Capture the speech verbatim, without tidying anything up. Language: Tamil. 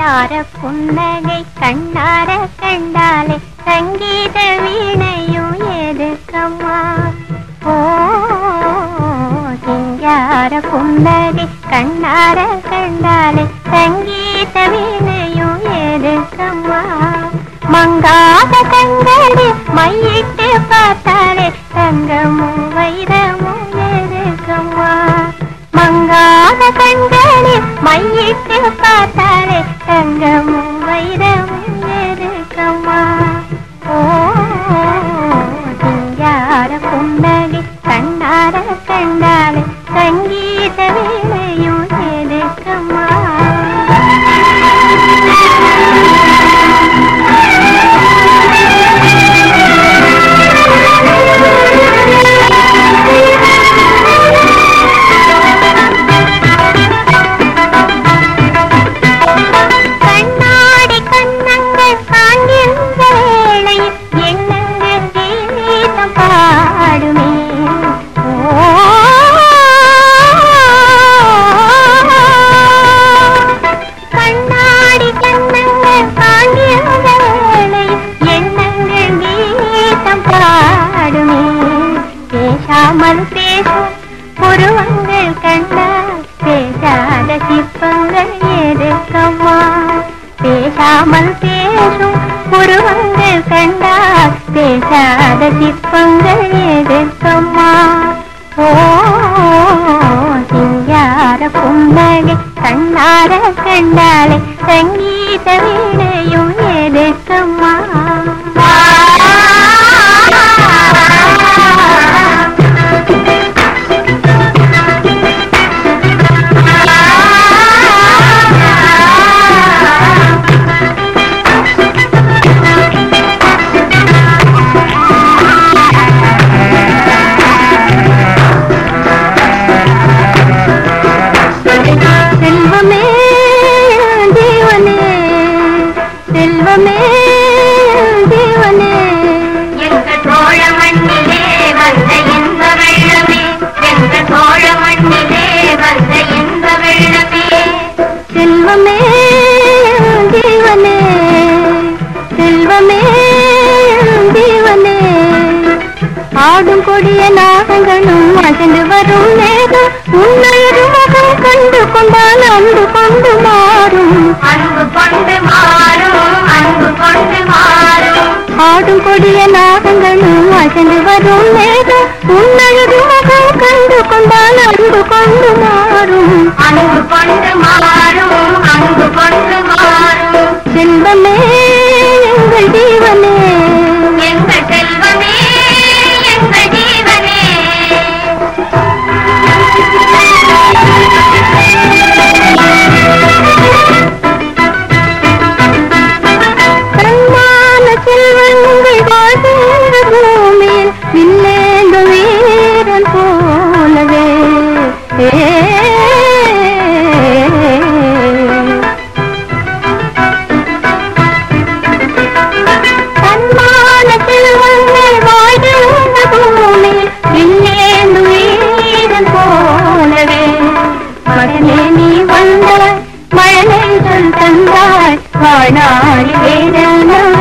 சிங்கார புன்னகை கண்ணார கண்டாலே சங்கீத வீணையும் எதுக்கம்மா ஓ சிங்கார புன்னகை கண்ணார கண்டாலே சங்கீத வீணையும் எதுக்கம்மா மங்காத கண்களே மையிட்டு பார்த்தாலே தங்கமும் வைரமும் எதுக்கம்மா மங்காத கண்களே மையிட்டு பார்த்தாலே தங்கமும் வைரமும் எதுக்கம்மா ஓ சிங்கார புன்னகை கண்ணார கண்டாலே சங்கீத வீணையும் எதுக்கம்மா பேசாமல் பேசும் புருவங்கள் கண்டால் பேசாத சிற்பங்கள் எதுக்கம்மா பேசாமல் பேசும் புருவங்கள் கண்டால் பேசாத சிற்பங்கள் எதுக்கம்மா ஓ சிங்கார புன்னகை கண்ணார கண்டாலே சங்கீத வீணையும் எதுக்கம்மா செல்வமே ஜீவனே செல்வமே ஜீவனே எங்கள் தோழ மண்ணிலே வந்த இன்ப வெள்ளமே எங்கள் தோழ மண்ணிலே வந்த இன்ப வெள்ளமே செல்வமே ஜீவனே செல்வமே ஜீவனே ஆடும் கொடிய நாகங்களும் அசைந்து வரும் நேரம் உன்னொரு முகம் கண்டு கொண்டால் அன்பு கொண்டு மாறும் அன்பு கொண்டு மாறும் அன்பு கொண்டு மாறும் ஆடும் கொடிய நாகங்களும் அசைந்து வரும் நேரம் உன்னொரு முகம் கண்டு கொண்டால் அன்பு கொண்டு மாறும் அன்பு கொண்டு மாறும் அன்பு கொண்டு மாறும் செல்வமே எங்கள் ஜீவனே எங்கள் செல்வமே எங்கள் ஜீவனே கண்மான செல்வங்கள் வாழ்கின்ற பூமியில் வில்லேந்து வீரன் போலவே கண்மான செல்வங்கள் வாழ்கின்ற பூமியில் வில்லேந்து வீரன் போலவே மகனே நீ வந்தாய் மழலை சொல் தந்தாய் வாழ்நாள் வேதனா